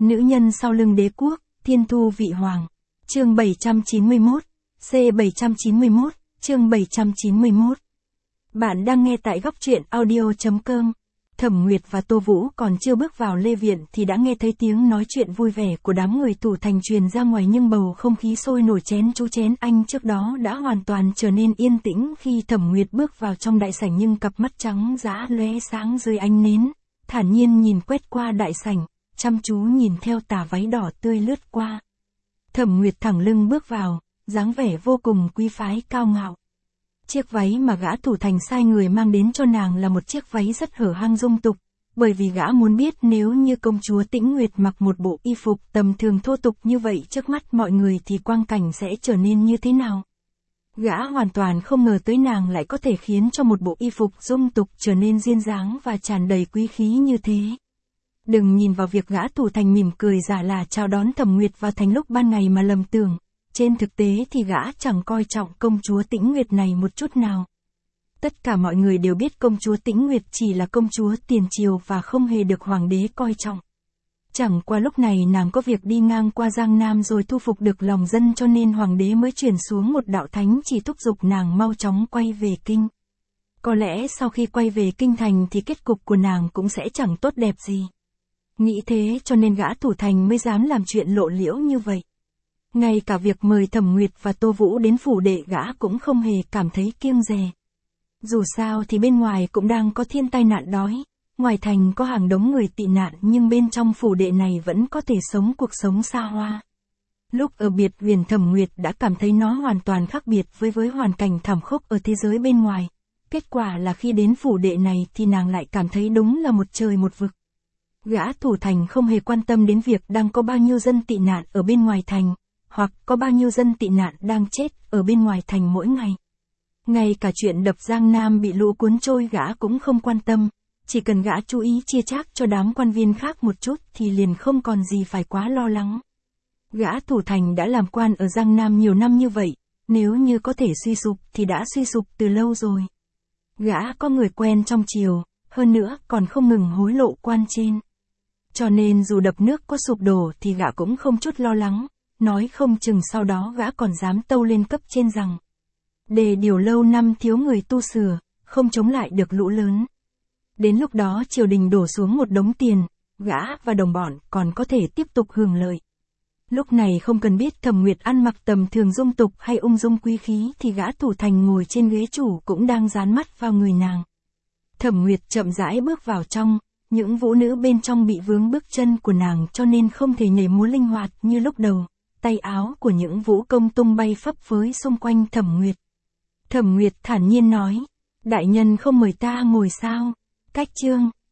Nữ nhân sau lưng đế quốc, thiên thu vị hoàng. Chương 791, C791, chương 791. Bạn đang nghe tại góc truyện audio.com. Thẩm Nguyệt và Tô Vũ còn chưa bước vào lê viện thì đã nghe thấy tiếng nói chuyện vui vẻ của đám người Thủ Thành truyền ra ngoài, nhưng bầu không khí sôi nổi chén chú chén anh trước đó đã hoàn toàn trở nên yên tĩnh khi Thẩm Nguyệt bước vào trong đại sảnh, nhưng cặp mắt trắng dã lóe sáng dưới ánh nến, thản nhiên nhìn quét qua đại sảnh, chăm chú nhìn theo tà váy đỏ tươi lướt qua. Thẩm Nguyệt thẳng lưng bước vào, dáng vẻ vô cùng quý phái cao ngạo. Chiếc váy mà gã Thủ Thành sai người mang đến cho nàng là một chiếc váy rất hở hang dung tục, bởi vì gã muốn biết nếu như công chúa Tĩnh Nguyệt mặc một bộ y phục tầm thường thô tục như vậy trước mắt mọi người thì quang cảnh sẽ trở nên như thế nào. Gã hoàn toàn không ngờ tới nàng lại có thể khiến cho một bộ y phục dung tục trở nên duyên dáng và tràn đầy quý khí như thế. Đừng nhìn vào việc gã Thủ Thành mỉm cười giả là chào đón Thẩm Nguyệt vào thành lúc ban ngày mà lầm tưởng. Trên thực tế thì gã chẳng coi trọng công chúa Tĩnh Nguyệt này một chút nào. Tất cả mọi người đều biết công chúa Tĩnh Nguyệt chỉ là công chúa tiền triều và không hề được hoàng đế coi trọng. Chẳng qua lúc này nàng có việc đi ngang qua Giang Nam rồi thu phục được lòng dân, cho nên hoàng đế mới truyền xuống một đạo thánh chỉ thúc giục nàng mau chóng quay về kinh. Có lẽ sau khi quay về kinh thành thì kết cục của nàng cũng sẽ chẳng tốt đẹp gì. Nghĩ thế cho nên gã Thủ Thành mới dám làm chuyện lộ liễu như vậy. Ngay cả việc mời Thẩm Nguyệt và Tô Vũ đến phủ đệ gã cũng không hề cảm thấy kiêng dè. Dù sao thì bên ngoài cũng đang có thiên tai nạn đói, ngoài thành có hàng đống người tị nạn, nhưng bên trong phủ đệ này vẫn có thể sống cuộc sống xa hoa. Lúc ở Biệt Huyền Thẩm Nguyệt đã cảm thấy nó hoàn toàn khác biệt với hoàn cảnh thảm khốc ở thế giới bên ngoài. Kết quả là khi đến phủ đệ này thì nàng lại cảm thấy đúng là một trời một vực. Gã Thủ Thành không hề quan tâm đến việc đang có bao nhiêu dân tị nạn ở bên ngoài thành, hoặc có bao nhiêu dân tị nạn đang chết ở bên ngoài thành mỗi ngày. Ngay cả chuyện đập Giang Nam bị lũ cuốn trôi gã cũng không quan tâm, chỉ cần gã chú ý chia chác cho đám quan viên khác một chút thì liền không còn gì phải quá lo lắng. Gã Thủ Thành đã làm quan ở Giang Nam nhiều năm như vậy, nếu như có thể suy sụp thì đã suy sụp từ lâu rồi. Gã có người quen trong triều, hơn nữa còn không ngừng hối lộ quan trên. Cho nên dù đập nước có sụp đổ thì gã cũng không chút lo lắng. Nói không chừng sau đó gã còn dám tâu lên cấp trên rằng đề điều lâu năm thiếu người tu sửa, không chống lại được lũ lớn. Đến lúc đó triều đình đổ xuống một đống tiền, gã và đồng bọn còn có thể tiếp tục hưởng lợi. Lúc này không cần biết Thẩm Nguyệt ăn mặc tầm thường dung tục hay ung dung quý khí thì gã Thủ Thành ngồi trên ghế chủ cũng đang dán mắt vào người nàng. Thẩm Nguyệt chậm rãi bước vào trong, những vũ nữ bên trong bị vướng bước chân của nàng cho nên không thể nhảy múa linh hoạt như lúc đầu. Tay áo của những vũ công tung bay phấp phới xung quanh Thẩm Nguyệt. Thẩm Nguyệt thản nhiên nói, đại nhân không mời ta ngồi sao? Cách chương.